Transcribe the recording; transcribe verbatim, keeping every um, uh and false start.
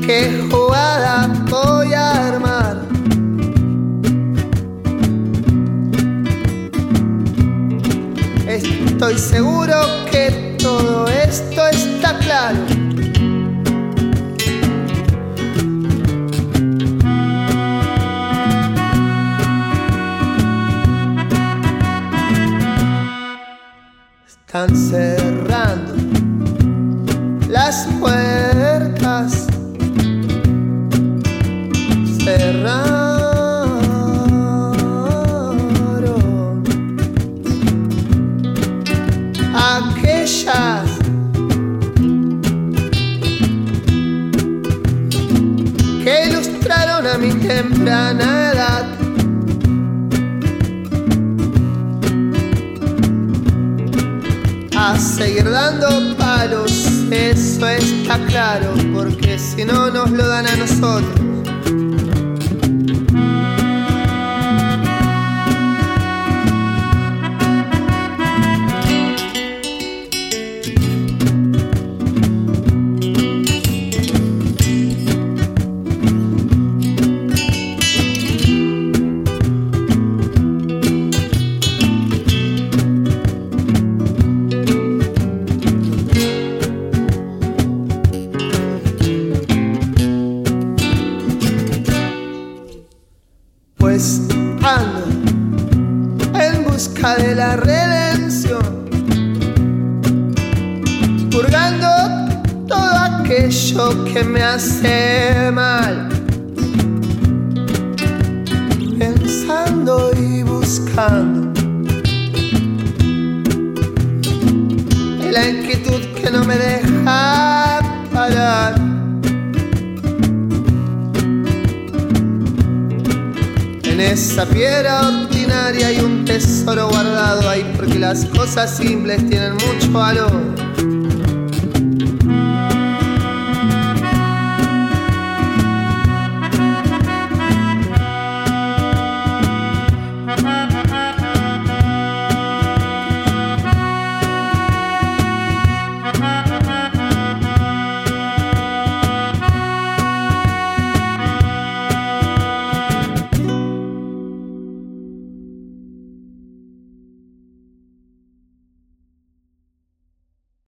¿Qué jugada voy a armar? Estoy seguro que todo esto está claro. Están cerrando las puertas, cerraron aquellas que ilustraron a mi temprana edad. A seguir dando palos, eso está claro, porque si no nos lo dan a nosotros. Pues ando en busca de la redención, purgando todo aquello que me hace mal, pensando y buscando la inquietud que no me deja parar. En esa piedra ordinaria hay un tesoro guardado ahí, porque las cosas simples tienen mucho valor.